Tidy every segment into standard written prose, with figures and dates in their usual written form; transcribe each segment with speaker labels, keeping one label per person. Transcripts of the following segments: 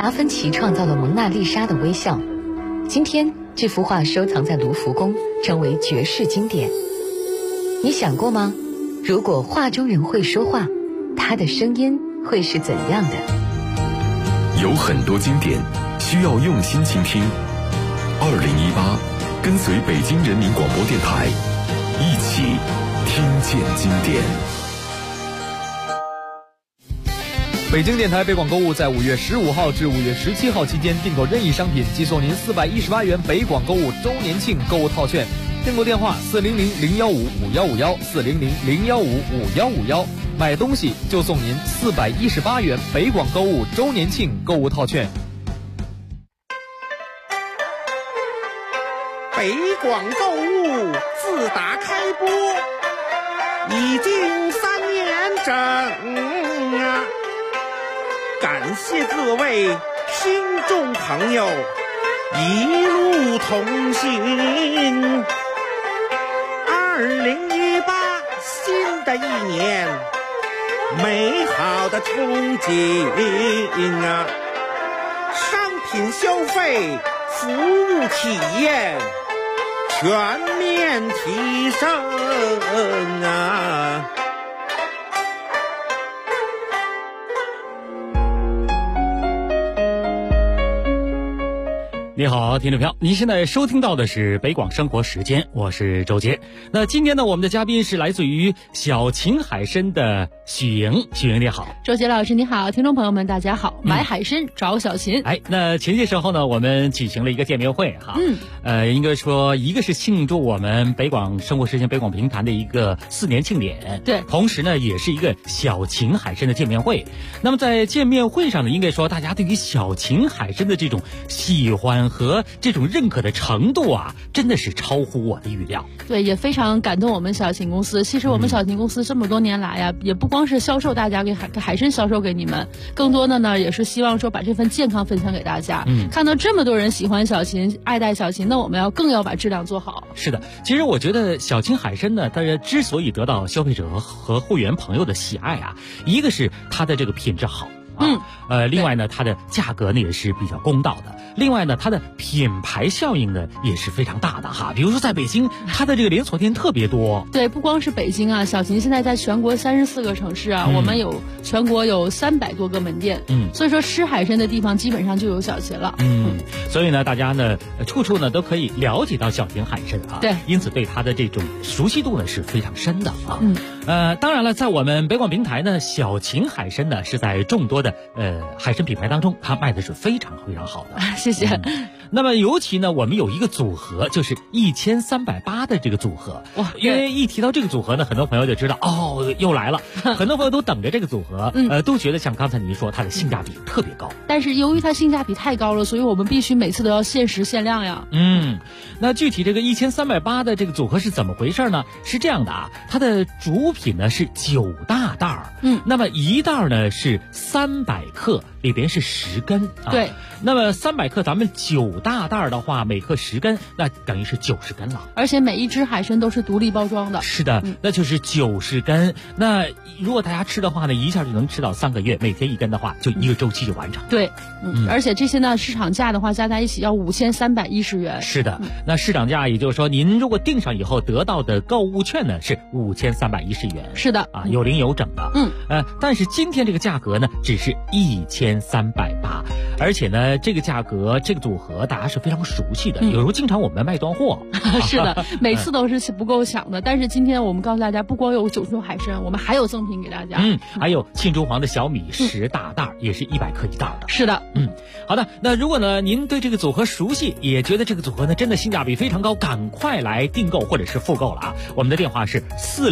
Speaker 1: 达芬奇创造了蒙娜丽莎的微笑，今天这幅画收藏在卢浮宫，成为绝世经典。你想过吗？如果画中人会说话，他的声音会是怎样的？
Speaker 2: 有很多经典需要用心倾听。2018，跟随北京人民广播电台，一起听见经典。
Speaker 3: 北京电台北广购物在5月15号至5月17号期间订购任意商品，即送您418元北广购物周年庆购物套券。订购电话400-015-5151，400-015-5151，买东西就送您418元北广购物周年庆购物套券。
Speaker 4: 北广购物自打开播已经3年整啊，感谢各位听众朋友一路同行。2018新的一年，美好的憧憬啊！商品消费、服务体验全面提升啊！
Speaker 5: 你好，听众朋友，您现在收听到的是北广生活时间，我是周杰。那今天呢，我们的嘉宾是来自于小秦海参的许莹。许莹你好。
Speaker 6: 周杰老师你好，听众朋友们大家好。买海参找小秦。
Speaker 5: 那前些时候呢，我们举行了一个见面会哈。应该说一个是庆祝我们北广生活时间北广评弹的一个4年庆典，
Speaker 6: 对，
Speaker 5: 同时呢也是一个小秦海参的见面会。那么在见面会上呢，应该说大家对于小秦海参的这种喜欢和这种认可的程度啊，真的是超乎我的预料。
Speaker 6: 对，也非常感动我们小秦公司。其实我们小秦公司这么多年来呀，也不光是销售大家给海参销售给你们，更多的呢也是希望说把这份健康分享给大家。看到这么多人喜欢小秦，爱戴小秦，那我们更要把质量做好。
Speaker 5: 是的，其实我觉得小秦海参呢，它之所以得到消费者和会员朋友的喜爱啊，一个是它的这个品质好。另外呢，它的价格呢也是比较公道的。另外呢，它的品牌效应呢也是非常大的哈。比如说在北京，它的这个连锁店特别多。对，
Speaker 6: 不光是北京啊，小秦现在在全国34个城市啊，我们全国有300多个门店。所以说吃海参的地方基本上就有小秦了。
Speaker 5: 所以呢，大家呢处处呢都可以了解到小秦海参啊。
Speaker 6: 对，
Speaker 5: 因此对它的这种熟悉度呢是非常深的啊。当然了，在我们北广平台呢，小秦海参呢是在众多的海参品牌当中，它卖的是非常非常好的。
Speaker 6: 谢谢。
Speaker 5: 那么尤其呢，我们有一个组合，就是1380的这个组合。哇，因为一提到这个组合呢，很多朋友就知道哦，又来了。很多朋友都等着这个组合，都觉得像刚才您说，它的性价比特别高。
Speaker 6: 但是由于它性价比太高了，所以我们必须每次都要限时限量呀。
Speaker 5: 那具体这个1380的这个组合是怎么回事呢？是这样的啊，它的主品呢是9大袋儿。那么一袋呢是300克，里边是10根啊。
Speaker 6: 对。
Speaker 5: 那么300克，咱们9大袋的话，每克10根，那等于是90根了。
Speaker 6: 而且每一只海参都是独立包装的。
Speaker 5: 是的，那就是90根。那如果大家吃的话呢，一下就能吃到3个月，每天1根的话，就1个周期就完成。
Speaker 6: 对，而且这些呢，市场价的话加在一起要5310元。
Speaker 5: 是的，那市场价也就是说，您如果订上以后得到的购物券呢是5310元。
Speaker 6: 是的，
Speaker 5: 啊，有零有整的。但是今天这个价格呢，只是1380，而且呢，这个价格这个组合大家是非常熟悉的，有时候经常我们卖断货。
Speaker 6: 是的，每次都是不够抢的。但是今天我们告诉大家，不光有9种海参，我们还有赠品给大家。
Speaker 5: 还有庆州黄的小米10大袋，也是100克一袋的。
Speaker 6: 是的，
Speaker 5: 好的。那如果呢您对这个组合熟悉，也觉得这个组合呢真的性价比非常高，赶快来订购或者是复购了啊！我们的电话是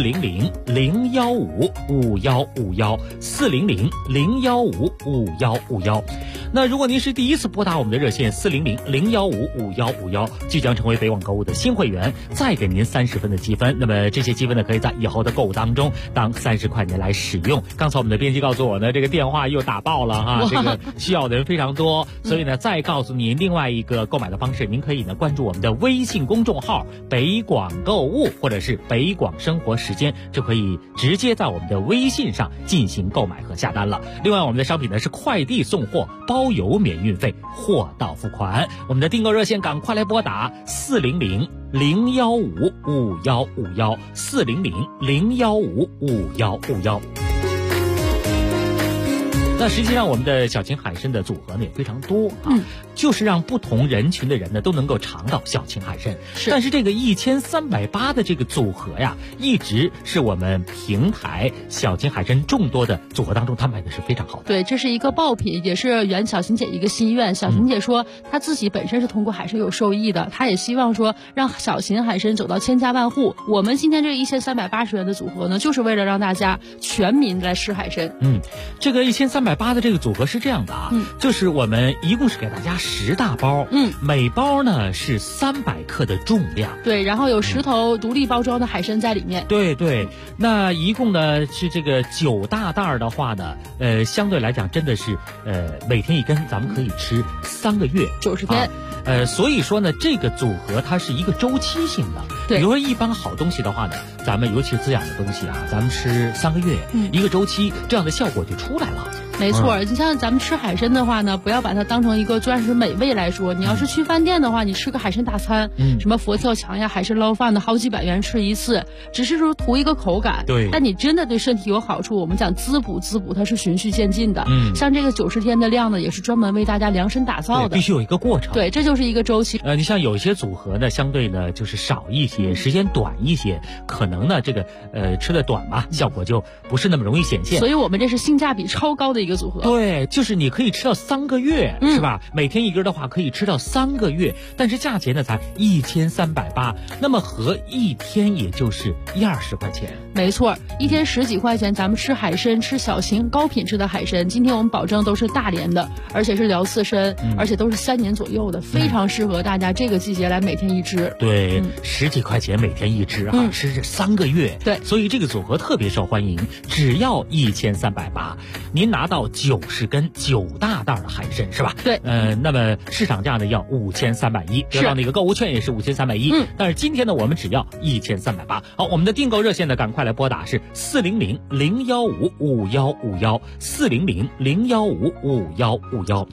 Speaker 5: 400-015-5151，400-015-5151。那如果您是第一次拨打我们的热线400-015-5151，即将成为北广购物的新会员，再给您30分的积分。那么这些积分呢，可以在以后的购物当中当30块钱来使用。刚才我们的编辑告诉我呢，这个电话又打爆了哈，这个需要的人非常多哦。所以呢，再告诉您另外一个购买的方式，您可以呢关注我们的微信公众号北广购物或者是北广生活时间，就可以直接在我们的微信上进行购买和下单了。另外我们的商品呢是快递送货，包邮免运费，货到付款。我们的订购热线赶快来拨打400-015-5151，400-015-5151。那实际上我们的小秦海参的组合呢也非常多啊，就是让不同人群的人呢都能够尝到小秦海参。但是这个1380的这个组合呀，一直是我们平台小秦海参众多的组合当中，它卖的是非常好的。
Speaker 6: 对，这是一个爆品，也是圆小秦姐一个心愿。小秦姐说，她自己本身是通过海参有受益的，她也希望说让小秦海参走到千家万户。我们今天这个1380元的组合呢，就是为了让大家全民来吃海参。
Speaker 5: 这个1380的这个组合是这样的啊，就是我们一共是给大家10大包，每包呢是300克的重量，
Speaker 6: 对，然后有10头独立包装的海参在里面，
Speaker 5: 对，那一共呢是这个9大袋的话呢，相对来讲真的是每天一根，咱们可以吃3个月
Speaker 6: 90天。
Speaker 5: 所以说呢，这个组合它是一个周期性的。
Speaker 6: 对，
Speaker 5: 比如说一般好东西的话呢，咱们尤其是滋养的东西啊，咱们吃3个月，一个周期，这样的效果就出来了。
Speaker 6: 没错，你像咱们吃海参的话呢，不要把它当成一个专属美味来说。你要是去饭店的话，你吃个海参大餐，什么佛跳墙呀、海参捞饭的，好几百元吃一次，只是说图一个口感。
Speaker 5: 对，
Speaker 6: 但你真的对身体有好处，我们讲滋补，它是循序渐进的。像这个90天的量呢，也是专门为大家量身打造的，
Speaker 5: 必须有一个过程。
Speaker 6: 对，这就是一个周期。
Speaker 5: 你像有一些组合呢，相对呢就是少一些，时间短一些，可能呢这个吃的短嘛，效果就不是那么容易显现。
Speaker 6: 所以我们这是性价比超高的一个组合。
Speaker 5: 对，就是你可以吃到3个月，是吧？每天一根的话可以吃到3个月，但是价钱呢才1380，那么合一天也就是120块钱。
Speaker 6: 没错，一天10几块钱，咱们吃海参，吃小秦高品质的海参。今天我们保证都是大连的，而且是辽刺参，而且都是3年左右的，非常适合大家这个季节来每天一只。
Speaker 5: 对，10几块钱每天一只啊，吃3个月。
Speaker 6: 对，
Speaker 5: 所以这个组合特别受欢迎，只要1380，您拿到90根9大袋的海参是吧？
Speaker 6: 对，
Speaker 5: 那么市场价呢要5310，得到那个购物券也是5310。但是今天呢，我们只要1380。好，我们的订购热线呢，赶快来拨打是400-015-5151，400-015-5151。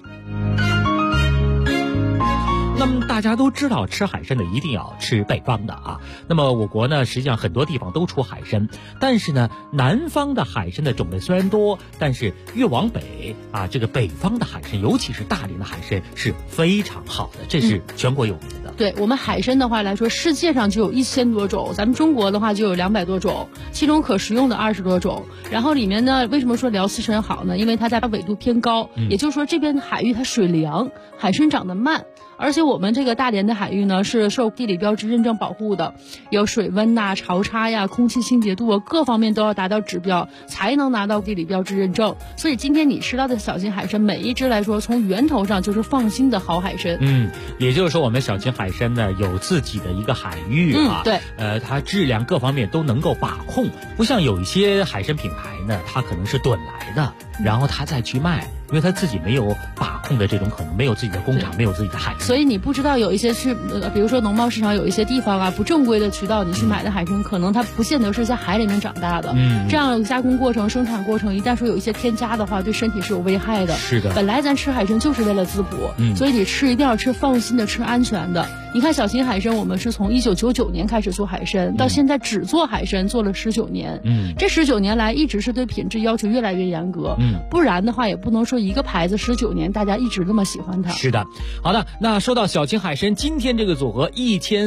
Speaker 5: 那么大家都知道，吃海参的一定要吃北方的啊。那么我国呢，实际上很多地方都出海参，但是呢，南方的海参的种类虽然多，但是越往北啊，这个北方的海参，尤其是大连的海参是非常好的，这是全国有名的。
Speaker 6: 对，我们海参的话来说，世界上就有1000多种，咱们中国的话就有200多种，其中可食用的20多种。然后里面呢，为什么说辽刺参好呢？因为它在纬度偏高，也就是说这边的海域它水凉，海参长得慢。而且我们这个大连的海域呢，是受地理标志认证保护的，有水温呐、潮差呀、空气清洁度啊，各方面都要达到指标，才能拿到地理标志认证。所以今天你吃到的小秦海参，每一只来说，从源头上就是放心的好海参。
Speaker 5: 也就是说，我们小秦海参呢有自己的一个海域啊，
Speaker 6: 对，
Speaker 5: 它质量各方面都能够把控，不像有一些海参品牌呢，它可能是趸来的，然后它再去卖。因为他自己没有把控的这种可能，没有自己的工厂，没有自己的海域，
Speaker 6: 所以你不知道有一些是比如说农贸市场有一些地方啊，不正规的渠道你去买的海参，可能它不见得是在海里面长大的。这样加工过程、生产过程，一旦说有一些添加的话，对身体是有危害的。
Speaker 5: 是的，
Speaker 6: 本来咱吃海参就是为了滋补，所以你吃一定要吃放心的、吃安全的。你看小秦海参，我们是从1999年开始做海参，到现在只做海参做了19年。这19年来一直是对品质要求越来越严格。不然的话也不能说一个牌子19年大家一直那么喜欢它。
Speaker 5: 是的，好的，那说到小秦海参，今天这个组合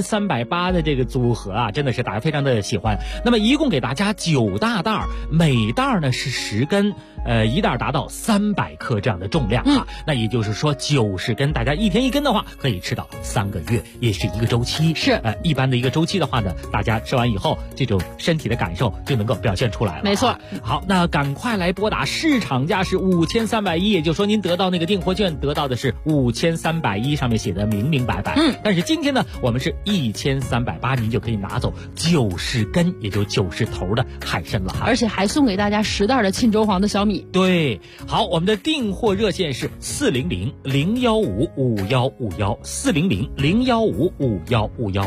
Speaker 5: 1380的这个组合啊，真的是大家非常的喜欢。那么一共给大家9大袋，每袋呢是10根，一袋达到300克这样的重量啊。那也就是说90根，大家一天一根的话，可以吃到3个月，也是一个周期。
Speaker 6: 是，
Speaker 5: 一般的一个周期的话呢，大家吃完以后，这种身体的感受就能够表现出来了。
Speaker 6: 没错。
Speaker 5: 好，那赶快来拨打，市场价是5310，也就是说您得到那个订货券得到的是5310，上面写的明明白白。但是今天呢，我们是1380，您就可以拿走90根，也就90头的海参了哈。
Speaker 6: 而且还送给大家10袋的沁州黄的小米米。
Speaker 5: 对，好，我们的订货热线是400-015-5151，400-015-5151。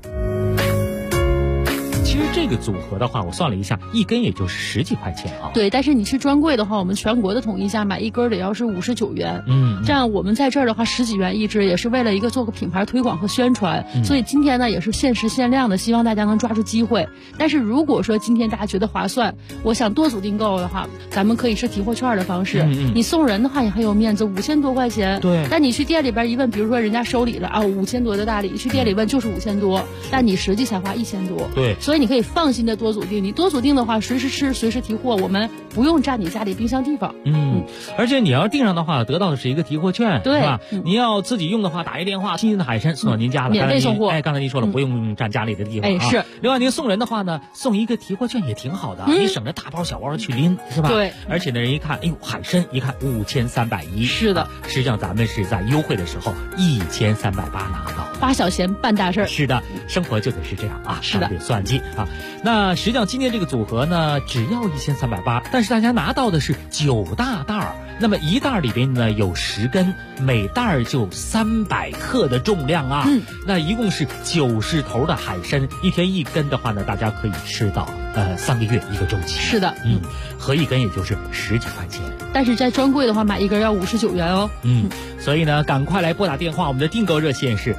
Speaker 5: 其实这个组合的话，我算了一下，一根也就是10几块钱啊。
Speaker 6: 对，但是你去专柜的话，我们全国的统一价买一根得要是59元。这样我们在这儿的话10几元一支，也是为了一个做个品牌推广和宣传。所以今天呢也是限时限量的，希望大家能抓住机会。但是如果说今天大家觉得划算，我想多组订购的话，咱们可以是提货券的方式。你送人的话也很有面子，5000多块钱。
Speaker 5: 对。
Speaker 6: 但你去店里边一问，比如说人家收礼了啊，5000多的大礼，去店里问就是5000多，但你实际才花1000多。
Speaker 5: 对。
Speaker 6: 所以你可以放心的多组订，你多组订的话，随时吃，随时提货，我们不用占你家里冰箱地方。
Speaker 5: 而且你要订上的话，得到的是一个提货券，
Speaker 6: 对，
Speaker 5: 是吧？你要自己用的话，打一电话，新鲜的海参送到您家了，
Speaker 6: 免费送货。
Speaker 5: 刚才您说了，不用占家里的地方啊。
Speaker 6: 是。
Speaker 5: 另外，您送人的话呢，送一个提货券也挺好的，你省着大包小包的去拎，是吧？
Speaker 6: 对。
Speaker 5: 而且呢，人一看，哎呦，海参一看5310，
Speaker 6: 是的。
Speaker 5: 实际上咱们是在优惠的时候1380拿到，
Speaker 6: 花小钱办大事儿。
Speaker 5: 是的，生活就得是这样啊，
Speaker 6: 是的，
Speaker 5: 得算计啊。那实际上今天这个组合呢，只要1380，但是大家拿到的是9大袋儿，那么一袋里边呢有10根，每袋就300克的重量啊。那一共是90头的海参，一天1根的话呢，大家可以吃到3个月1个周期。
Speaker 6: 是的，
Speaker 5: 合一根也就是10几块钱。
Speaker 6: 但是在专柜的话，买一根要59元哦。
Speaker 5: 所以呢，赶快来拨打电话，我们的订购热线是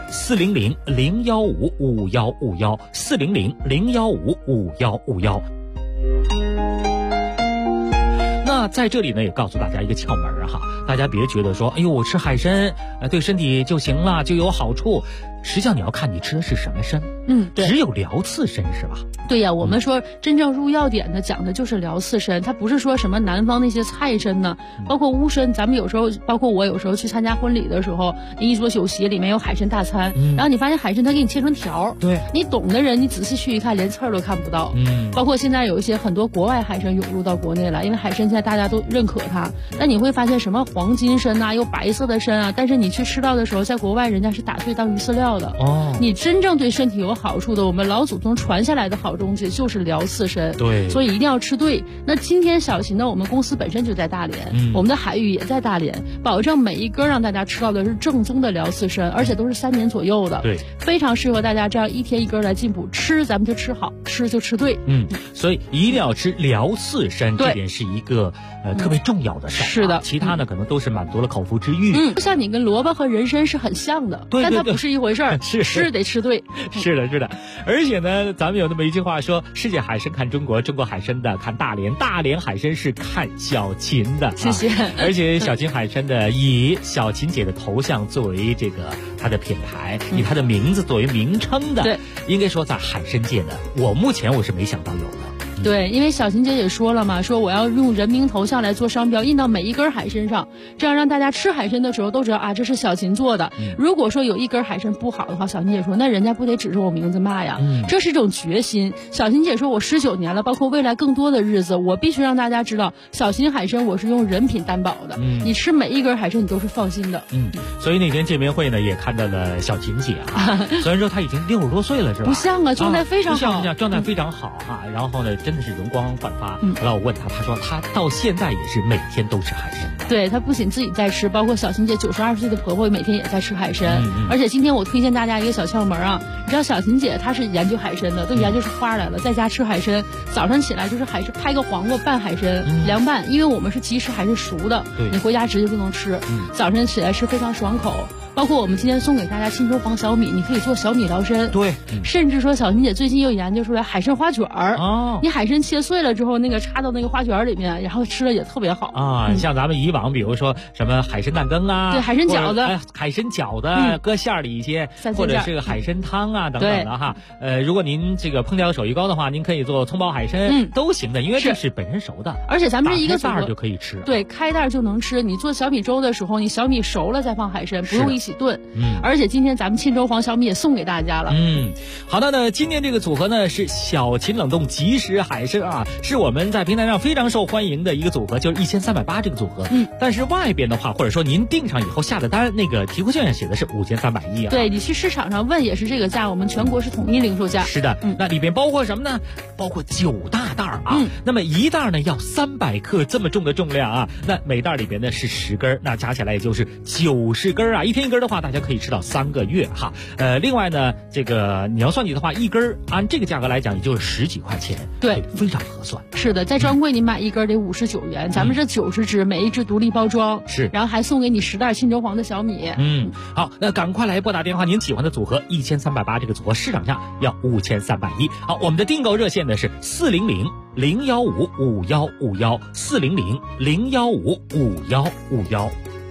Speaker 5: 400-015-5151，400-015-5151。那在这里呢，也告诉大家一个窍门哈，大家别觉得说，哎呦，我吃海参，对身体就行了，就有好处。实际上你要看你吃的是什么参，
Speaker 6: 对，
Speaker 5: 只有辽刺参是吧？
Speaker 6: 对呀，我们说真正入药典的讲的就是辽刺参，它不是说什么南方那些菜参呢，包括乌参，咱们有时候，包括我有时候去参加婚礼的时候，一桌酒席里面有海参大餐，然后你发现海参它给你切成条，
Speaker 5: 对，
Speaker 6: 你懂的人你仔细去一看，连刺儿都看不到。包括现在有一些很多国外海参涌入到国内来，因为海参现在大家都认可它，但你会发现什么黄金参啊，有白色的参啊，但是你去吃到的时候，在国外人家是打碎当鱼饲料的。你真正对身体有好处的，我们老祖宗传下来的好东西就是辽刺参。
Speaker 5: 对，
Speaker 6: 所以一定要吃对。那今天小秦呢，我们公司本身就在大连，我们的海域也在大连，保证每一根让大家吃到的是正宗的辽刺参，而且都是3年左右的，
Speaker 5: 对，
Speaker 6: 非常适合大家这样一天一根来进补。吃咱们就吃好，吃就吃对。
Speaker 5: 所以一定要吃辽刺参，这点是一个特别重要的事儿。
Speaker 6: 是的，
Speaker 5: 其他呢可能都是满足了口腹之欲。
Speaker 6: 像你跟萝卜和人参是很像的，但它不是一回事儿。吃得吃对。
Speaker 5: 是的，是的。而且呢，咱们有那么一句话说，世界海参看中国，中国海参的看大连，大连海参是看小秦的。
Speaker 6: 谢谢。
Speaker 5: 而且小秦海参的以小秦姐的头像作为这个它的品牌，以它的名字作为名称的，
Speaker 6: 对，
Speaker 5: 应该说在海参界呢，目前我是没想到有的。
Speaker 6: 对，因为小秦姐也说了嘛，说我要用人名头像来做商标，印到每一根海参上，这样让大家吃海参的时候都知道啊，这是小秦做的。如果说有一根海参不好的话，小秦姐说那人家不得指着我名字骂呀。这是一种决心。小秦姐说我19年了，包括未来更多的日子，我必须让大家知道，小秦海参我是用人品担保的。你吃每一根海参你都是放心的。
Speaker 5: 所以那天见面会呢，也看到了小秦姐啊，虽然说她已经60多岁了，是吧？
Speaker 6: 不像啊，状态非常好，
Speaker 5: 状态非常好哈。然后呢，真的是容光焕发。后来我问她，她说她到现在也是每天都吃海参。
Speaker 6: 对，她不仅自己在吃，包括小秦姐92岁的婆婆每天也在吃海参。而且今天我推荐大家一个小窍门啊，你知道小秦姐她是研究海参的，都研究出花来了，在家吃海参，早上起来就是海参拍个黄瓜拌海参，凉拌，因为我们是即食海参熟的，你回家直接就能吃。早上起来吃非常爽口。包括我们今天送给大家新州黄小米，你可以做小米辽参。
Speaker 5: 对，
Speaker 6: 甚至说小秦姐最近又研究出来海参花卷儿。你海参切碎了之后，那个插到那个花卷里面，然后吃了也特别好
Speaker 5: 啊。像咱们以往比如说什么海参蛋羹啊，
Speaker 6: 对，海参饺子，
Speaker 5: 海参饺子搁馅儿里一些，或者是个海参汤啊等等的哈。如果您这个烹调手艺高的话，您可以做葱爆海参，都行的，因为这是本身熟的，
Speaker 6: 而且咱们这一个
Speaker 5: 袋就可以吃。
Speaker 6: 对，开袋就能吃。你做小米粥的时候，你小米熟了再放海参，不用一起炖。而且今天咱们沁州黄小米也送给大家了。
Speaker 5: 好的呢，今天这个组合呢是小秦冷冻即食海参啊，是我们在平台上非常受欢迎的一个组合，就是1380这个组合。但是外边的话，或者说您订上以后下的单，那个提货券上写的是5310啊。
Speaker 6: 对，你去市场上问也是这个价，我们全国是统一零售价。
Speaker 5: 是的，那里边包括什么呢？包括9大袋啊。那么一袋呢要300克这么重的重量啊，那每袋里边呢是10根，那加起来也就是90根啊，一天1根的话，大家可以吃到3个月哈。另外呢，这个你要算计的话，1根按这个价格来讲，也就是10几块钱，
Speaker 6: 对，
Speaker 5: 非常合算。
Speaker 6: 是的，在专柜你买1根得59元，咱们这90只，每一只独立包装，
Speaker 5: 是，
Speaker 6: 然后还送给你10袋沁州黄的小米。
Speaker 5: 好，那赶快来拨打电话，您喜欢的组合1380这个组合市场价要5310。好，我们的订购热线呢是400-015-5151，400-015-5151。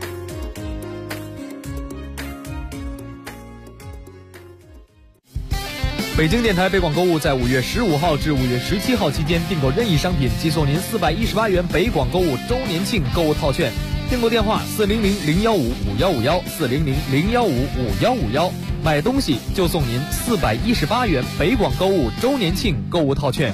Speaker 3: 北京电台北广购物在5月15号至5月17号期间订购任意商品，寄送您418元北广购物周年庆购物套券。订购电话400-015-5151，400-015-5151。买东西就送您418元北广购物周年庆购物套券。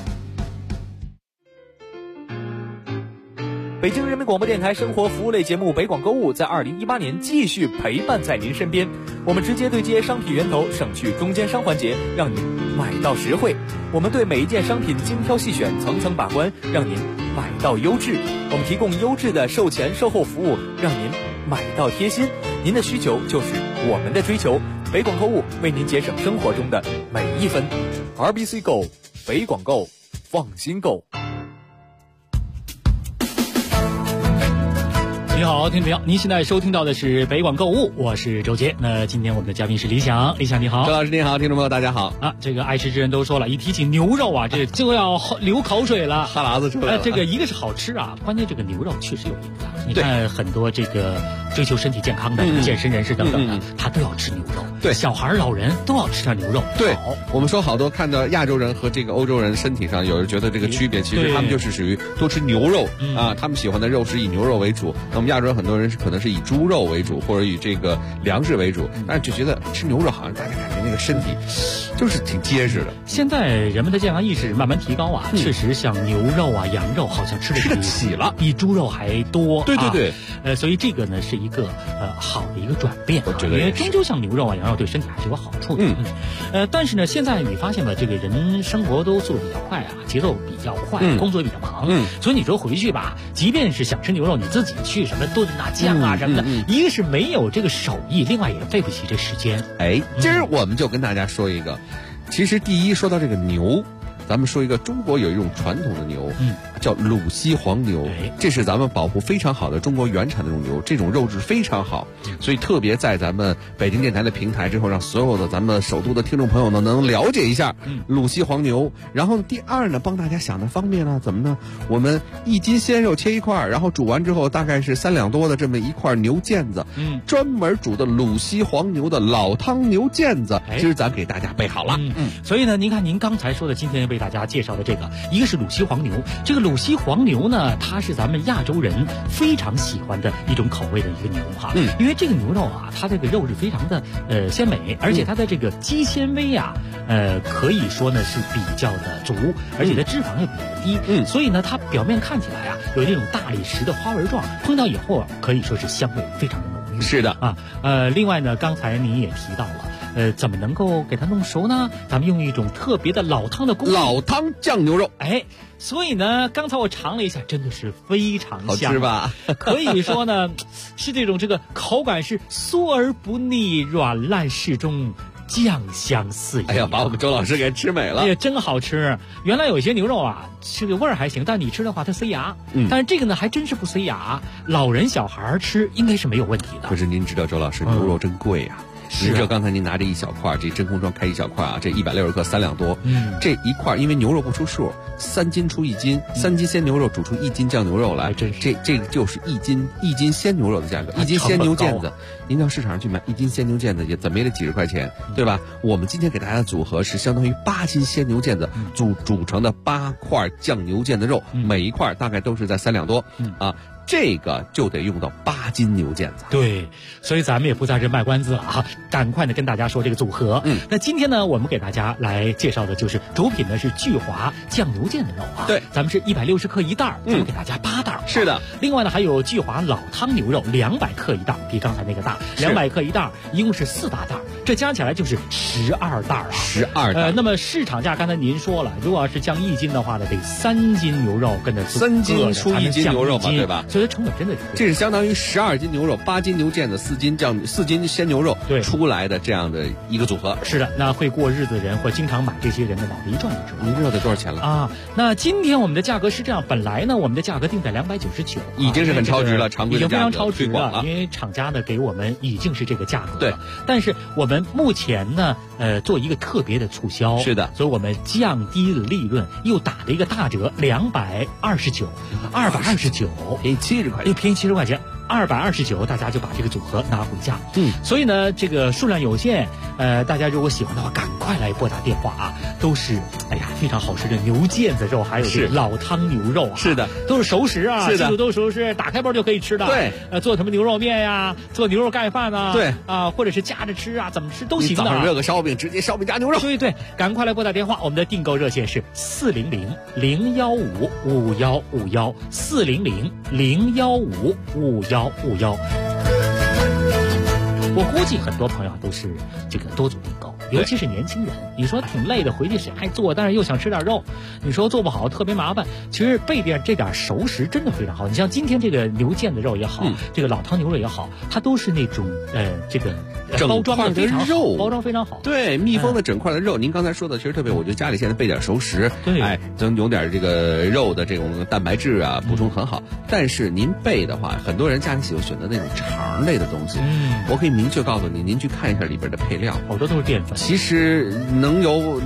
Speaker 3: 北京人民广播电台生活服务类节目北广购物在2018年继续陪伴在您身边。我们直接对接商品源头，省去中间商环节，让您买到实惠。我们对每一件商品精挑细选，层层把关，让您买到优质。我们提供优质的售前售后服务，让您买到贴心。您的需求就是我们的追求。北广购物为您节省生活中的每一分。RBC 购，北广购，放心购。
Speaker 5: 你好，听众朋友，您现在收听到的是北广购物，我是周杰。那今天我们的嘉宾是李想，李想你好。
Speaker 7: 周老师你好，听众朋友大家好
Speaker 5: 啊。这个爱吃之人都说了，一提起牛肉啊，这就要流口水了，
Speaker 7: 哈喇子出来了。
Speaker 5: 这个一个是好吃啊，关键这个牛肉确实有营养。你看很多这个追求身体健康的健身人士等等的，他都要吃牛肉。
Speaker 7: 对，
Speaker 5: 小孩老人都要吃点牛肉。
Speaker 7: 对，我们说好多看到亚洲人和这个欧洲人身体上有人觉得这个区别，其实他们就是属于多吃牛肉啊，他们喜欢的肉是以牛肉为主。那我们亚洲人很多人可能是以猪肉为主，或者以这个粮食为主，但是就觉得吃牛肉好像大家感觉那个身体就是挺结实的。
Speaker 5: 现在人们的健康意识慢慢提高啊，确实像牛肉啊、羊肉好像吃得起了，比猪肉还多。
Speaker 7: 对对对，
Speaker 5: 所以这个呢是一个好的一个转变，
Speaker 7: 我觉得
Speaker 5: 因为终究像牛肉啊、羊肉对身体还是有好处的。但是呢，现在你发现了这个人生活都速度比较快啊，节奏比较快，工作也比较忙，所以你说回去吧，即便是想吃牛肉，你自己去什么炖啊、酱啊什么的，一个是没有这个手艺，另外也费不起这时间。
Speaker 7: 今儿我们就跟大家说一个，其实第一说到这个牛，咱们说一个中国有一种传统的牛，叫鲁西黄牛，这是咱们保护非常好的中国原产的这种牛，这种肉质非常好，所以特别在咱们北京电台的平台之后，让所有的咱们首都的听众朋友呢能了解一下鲁西黄牛。然后第二呢，帮大家想的方便呢，怎么呢？我们1斤鲜肉切1块，然后煮完之后大概是3两多的这么一块牛腱子，专门煮的鲁西黄牛的老汤牛腱子，今儿咱给大家备好了。
Speaker 5: 所以呢，您看您刚才说的，今天为大家介绍的这个，一个是鲁西黄牛，这个鲁西黄牛呢，它是咱们亚洲人非常喜欢的一种口味的一个牛哈，因为这个牛肉啊，它这个肉质非常的鲜美，而且它的这个肌纤维啊，可以说呢是比较的足，而且它脂肪也比较低，所以呢，它表面看起来啊，有这种大理石的花纹状，烹调以后啊，可以说是香味非常的浓郁。
Speaker 7: 是的
Speaker 5: 啊，另外呢，刚才您也提到了。怎么能够给它弄熟呢？咱们用一种特别的老汤的工艺，
Speaker 7: 老汤酱牛肉。
Speaker 5: 所以呢，刚才我尝了一下，真的是非常香，
Speaker 7: 好吃吧？
Speaker 5: 可以说呢，是这个口感是酥而不腻，软烂适中，酱香四溢。
Speaker 7: 哎呀，把我们周老师给吃美了。
Speaker 5: 哎呀，真好吃！原来有些牛肉啊，这个味儿还行，但你吃的话它塞牙。但是这个呢，还真是不塞牙，老人小孩吃应该是没有问题的。
Speaker 7: 可是您知道，周老师，牛肉真贵呀。您知道刚才您拿着一小块，这真空装开一小块啊，这160克3两多，这一块因为牛肉不出数，3斤出1斤，3斤鲜牛肉煮出1斤酱牛肉来，这个就是一斤鲜牛肉的价格，1斤鲜牛腱子，您到市场上去买1斤鲜牛腱子也怎么也得几十块钱，对吧？我们今天给大家的组合是相当于8斤鲜牛腱子煮成的8块酱牛腱子肉，每一块大概都是在3两多啊。 这个就得用到8斤牛腱子。
Speaker 5: 对，所以咱们也不在这卖关子了啊，赶快的跟大家说这个组合。那今天呢，我们给大家来介绍的就是主品呢是聚华酱牛腱的肉啊。
Speaker 7: 对，
Speaker 5: 咱们是160克一袋，咱们给大家8袋。
Speaker 7: 是的。
Speaker 5: 另外呢，还有聚华老汤牛肉200克一袋，比刚才那个大，200克一袋，一共是4大袋，这加起来就是12袋啊。
Speaker 7: 12袋。
Speaker 5: 那么市场价刚才您说了，如果要是降1斤的话呢，得3斤牛肉跟着
Speaker 7: 3斤出1斤牛肉嘛，对吧？
Speaker 5: 所以成本真的是
Speaker 7: 这是相当于12斤牛肉、8斤牛腱子、4斤鲜牛肉出来的这样的一个组合。
Speaker 5: 是的，那会过日子的人或经常买这些人的脑子一转就知道。
Speaker 7: 您知道得多少钱了
Speaker 5: 啊？那今天我们的价格是这样，本来呢我们的价格定在299，
Speaker 7: 已经是很超值了，常规
Speaker 5: 已经非常超值
Speaker 7: 了，
Speaker 5: 因为厂家呢给我们已经是这个价格了。
Speaker 7: 对，
Speaker 5: 但是我们目前呢做一个特别的促销，
Speaker 7: 是的，
Speaker 5: 所以我们降低了利润，又打了一个大折，229，
Speaker 7: 便宜70块钱，
Speaker 5: 又便宜70块钱。229，大家就把这个组合拿回家。所以呢，这个数量有限，大家如果喜欢的话，赶快来拨打电话啊！都是非常好吃的牛腱子肉，还有这个老汤牛肉啊，
Speaker 7: 是的，
Speaker 5: 都是熟食啊，
Speaker 7: 是的，
Speaker 5: 都是熟食，打开包就可以吃的。
Speaker 7: 对，
Speaker 5: 做什么牛肉面呀，做牛肉盖饭啊，
Speaker 7: 对
Speaker 5: 啊，或者是夹着吃啊，怎么吃都行的。
Speaker 7: 早上热个烧饼，直接烧饼加牛肉。
Speaker 5: 对，赶快来拨打电话，我们的订购热线是400-015-5151，400-015-5151。我估计很多朋友都是这个多组订购，尤其是年轻人。你说挺累的，回去谁爱做，但是又想吃点肉，你说做不好特别麻烦。其实备点这点熟食真的非常好。你像今天这个牛腱子肉也好，这个老汤牛肉也好，它都是那种这个包装的非常好，包装非常好。
Speaker 7: 对，密封的整块的肉。您刚才说的其实特别，我觉得家里现在备点熟食，
Speaker 5: 对，
Speaker 7: 增有点这个肉的这种蛋白质啊，补充很好。但是您备的话，很多人家里喜欢选择那种肠类的东西。我可以明确告诉你，您去看一下里边的配料，
Speaker 5: 好多都是淀粉。
Speaker 7: 其实能有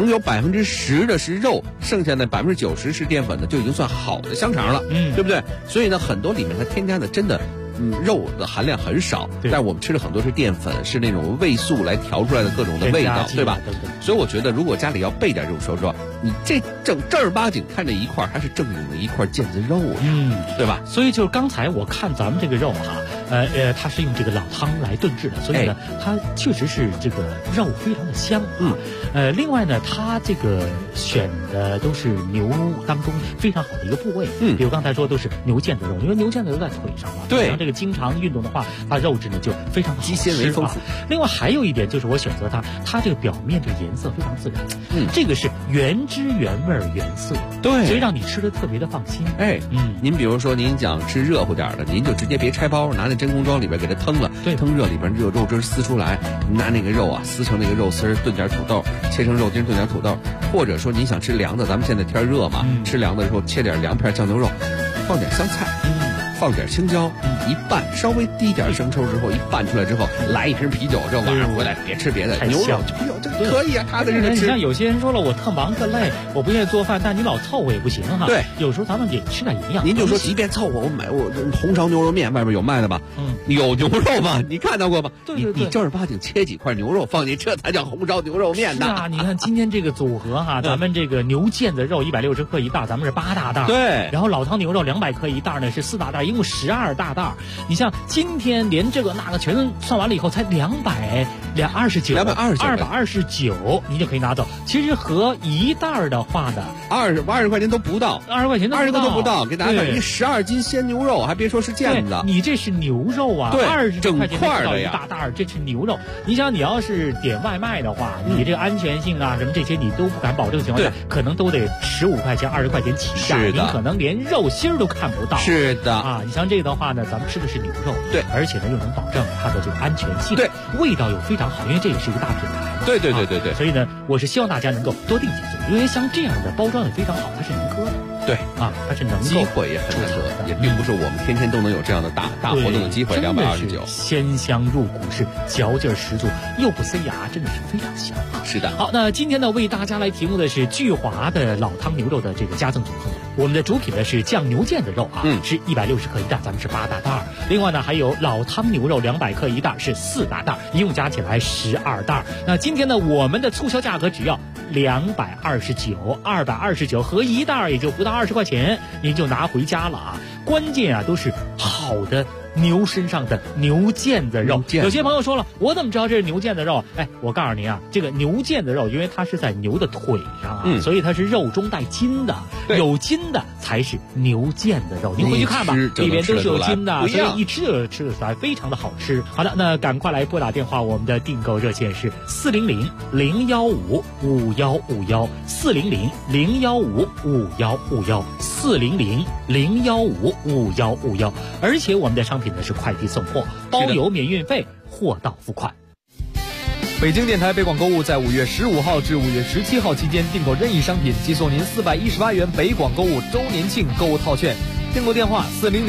Speaker 7: 10%的是肉，剩下的90%是淀粉的，就已经算好的香肠了，对不对？所以呢，很多里面它添加的真的。肉的含量很少，但是我们吃的很多是淀粉，是那种味素来调出来的各种的味道，对吧？所以我觉得，如果家里要备点这种熟肉，你这正儿八经看这一块还是正经的一块腱子肉啊，对吧？
Speaker 5: 所以就是刚才我看咱们这个肉哈，它是用这个老汤来炖制的，所以呢，它确实是这个肉非常的香另外呢，它这个选的都是牛当中非常好的一个部位，比如刚才说都是牛腱子肉，因为牛腱子肉在腿上嘛，
Speaker 7: 对。
Speaker 5: 这个经常运动的话，它肉质呢就非常好吃，
Speaker 7: 肌纤维丰富。
Speaker 5: 另外还有一点就是我选择它这个表面这个颜色非常自然，这个是原汁原味原色，
Speaker 7: 对，
Speaker 5: 所以让你吃的特别的放心。
Speaker 7: 您比如说您想吃热乎点的，您就直接别拆包，拿那真空装里边给它腾了，腾热里边肉汁撕出来，拿那个肉啊撕成那个肉丝，炖点土豆，切成肉丁炖点土豆，或者说您想吃凉的，咱们现在天热嘛，吃凉的时候切点凉片酱牛肉，放点香菜。放点青椒，一拌，稍微滴点生抽之后，一拌出来之后，来一瓶啤酒，这晚上回来别吃别的，牛肉、啤酒这可以啊，踏踏实实吃。
Speaker 5: 像有些人说了，我特忙特累，我不愿意做饭，但你老凑合也不行哈。
Speaker 7: 对，
Speaker 5: 有时候咱们得吃点营养。
Speaker 7: 您就说，即便凑合，我买红烧牛肉面，外边有卖的吧？有牛肉吗？你看到过吗？
Speaker 5: 对，
Speaker 7: 你正儿八经切几块牛肉放进，这才叫红烧牛肉面呢。
Speaker 5: 是啊，你看今天这个组合哈，咱们这个牛腱子肉160克一袋，咱们是8大袋。
Speaker 7: 对，
Speaker 5: 然后老汤牛肉200克一袋呢是4大袋，一共12大袋。你像今天连这个那个全算完了以后，才229，你就可以拿走。其实和一袋的话呢
Speaker 7: ，20块钱都不到
Speaker 5: ，20块钱
Speaker 7: 20个都不到。给大家看，一12斤鲜牛肉，还别说是腱子，
Speaker 5: 你这是牛肉啊，
Speaker 7: 对
Speaker 5: ，20块钱
Speaker 7: 块的
Speaker 5: 一大袋，这是牛肉。你想，你要是点外卖的话，你这个安全性啊什么这些你都不敢保证的情况下，可能都得15块钱、20块钱起价，你可能连肉心儿都看不到。
Speaker 7: 是的
Speaker 5: 啊，你像这个的话呢，咱们吃的是牛肉，
Speaker 7: 对，
Speaker 5: 而且呢又能保证它的这个安全性，
Speaker 7: 对，
Speaker 5: 味道又非常好，因为这也是一个大品牌嘛。
Speaker 7: 对，
Speaker 5: 所以呢，我是希望大家能够多订几组，因为像这样的包装也非常好，它是能喝的。
Speaker 7: 对
Speaker 5: 啊，它是能够，
Speaker 7: 机会也很难得，也并不是我们天天都能有这样的大活动的机会。229，
Speaker 5: 鲜香入骨，是嚼劲十足，又不塞牙，真的是非常香啊！
Speaker 7: 是的。
Speaker 5: 好，那今天呢，为大家来提供的是聚华的老汤牛肉的这个加赠组合。我们的主品呢是酱牛腱子肉啊，是160克一袋，咱们是8大袋。另外呢，还有老汤牛肉200克一袋，是4大袋，一共加起来12袋。那今天呢，我们的促销价格只要 229，229和一袋也就不到20块钱，您就拿回家了啊！关键啊，都是好的牛身上的牛腱子肉。有些朋友说了，我怎么知道这是牛腱子肉？哎，我告诉您啊，这个牛腱子肉，因为它是在牛的腿上啊，所以它是肉中带筋的，有筋的才是牛腱子肉。您回去看吧，里边都是有筋的，所以一吃就吃得出来，非常的好吃。好的，那赶快来拨打电话，我们的订购热线是400-015-5151，400-015-5151，400-015-5151，而且我们的商品呢是快递送货，包邮免运费，货到付款。
Speaker 3: 北京电台北广购物在5月15号至5月17号期间订购任意商品，即送您418元北广购物周年庆购物套券。订购电话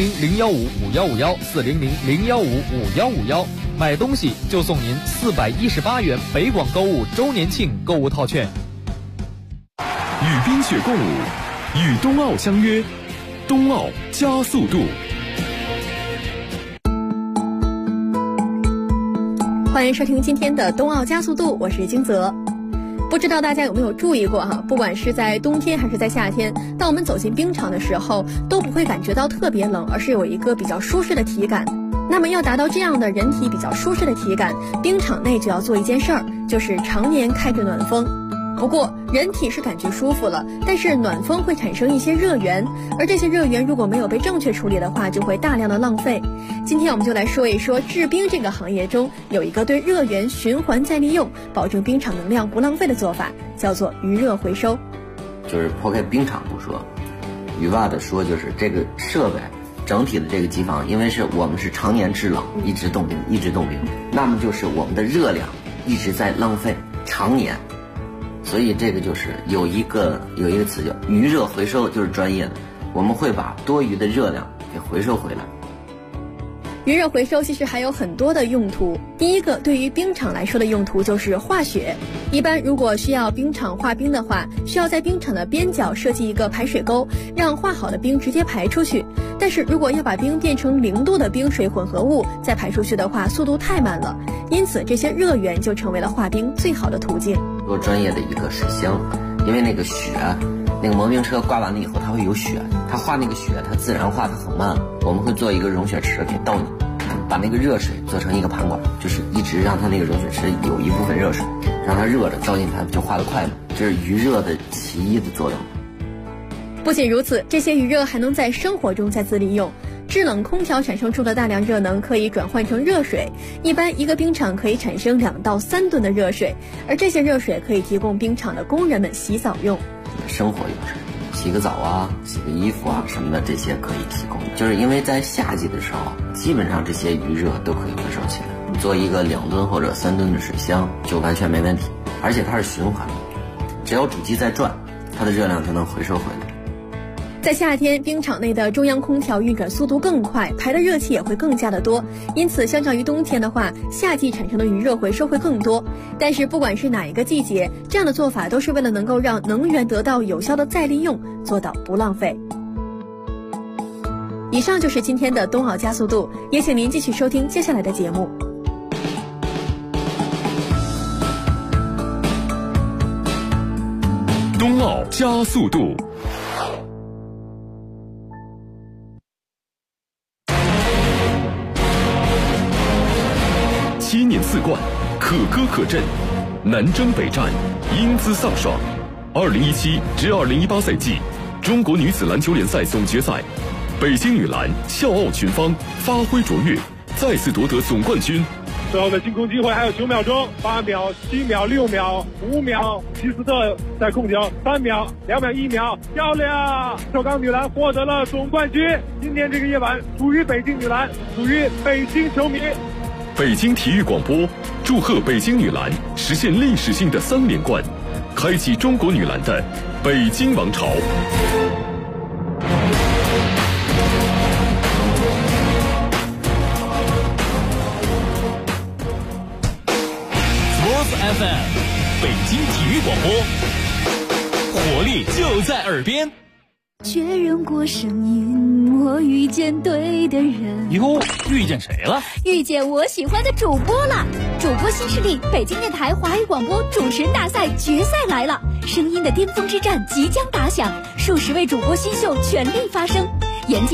Speaker 3: 400-015-5151，400-015-5151，买东西就送您418元北广购物周年庆购物套券。
Speaker 2: 与冰雪共舞，与冬奥相约，冬奥加速度。
Speaker 8: 欢迎收听今天的冬奥加速度，我是金泽。不知道大家有没有注意过不管是在冬天还是在夏天，当我们走进冰场的时候，都不会感觉到特别冷，而是有一个比较舒适的体感。那么要达到这样的人体比较舒适的体感，冰场内就要做一件事儿，就是常年开着暖风。不过人体是感觉舒服了，但是暖风会产生一些热源，而这些热源如果没有被正确处理的话，就会大量的浪费。今天我们就来说一说制冰这个行业中有一个对热源循环再利用，保证冰场能量不浪费的做法，叫做余热回收。
Speaker 9: 就是抛开冰场不说，语外的说，就是这个设备整体的这个机房，因为我们是常年制冷，一直冻冰，那么就是我们的热量一直在浪费，常年。所以这个就是有一个词叫余热回收，就是专业的，我们会把多余的热量给回收回来。
Speaker 8: 余热回收其实还有很多的用途。第一个，对于冰场来说的用途就是化雪。一般如果需要冰场化冰的话，需要在冰场的边角设计一个排水沟，让化好的冰直接排出去。但是如果要把冰变成0度的冰水混合物再排出去的话，速度太慢了，因此这些热源就成为了化冰最好的途径。
Speaker 9: 多专业的一个水箱，因为那个雪，那个磨冰车刮完了以后它会有雪，它化那个雪它自然化它很慢，我们会做一个融雪池给倒你，把那个热水做成一个盘管，就是一直让它那个融雪池有一部分热水，让它热着倒进它就化得快嘛，这是余热的其一的作用。
Speaker 8: 不仅如此，这些余热还能在生活中再次利用。制冷空调产生出的大量热能可以转换成热水，一般一个冰场可以产生2到3吨的热水，而这些热水可以提供冰场的工人们洗澡用。
Speaker 9: 生活用水，洗个澡啊，洗个衣服啊什么的，这些可以提供。就是因为在夏季的时候，基本上这些余热都可以回收起来，你做一个2吨或者3吨的水箱就完全没问题，而且它是循环的，只要主机在转，它的热量就能回收回来。
Speaker 8: 在夏天，冰场内的中央空调运转速度更快，排的热气也会更加的多，因此相较于冬天的话，夏季产生的余热回收会更多。但是不管是哪一个季节，这样的做法都是为了能够让能源得到有效的再利用，做到不浪费。以上就是今天的冬奥加速度，也请您继续收听接下来的节目。
Speaker 2: 冬奥加速度。7年4冠，可歌可阵，南征北战，英姿飒爽。2017至2018赛季中国女子篮球联赛总决赛，北京女篮笑傲群芳，发挥卓越，再次夺得总冠军。
Speaker 10: 最后的进攻机会还有9秒钟，8秒、7秒、6秒、5秒，希斯特在控球，3秒、2秒、1秒，漂亮！首钢女篮获得了总冠军。今天这个夜晚属于北京女篮，属于北京球迷。
Speaker 2: 北京体育广播祝贺北京女篮实现历史性的3连冠，开启中国女篮的北京王朝。
Speaker 11: Sports FM， 北京体育广播，活力就在耳边。 确认过声音，我遇见对的人。
Speaker 5: 哟，遇见谁了？
Speaker 11: 遇见我喜欢的主播了。主播新势力，北京电台华语广播主持人大赛决赛来了，声音的巅峰之战即将打响，数十位主播新秀全力发声，严谨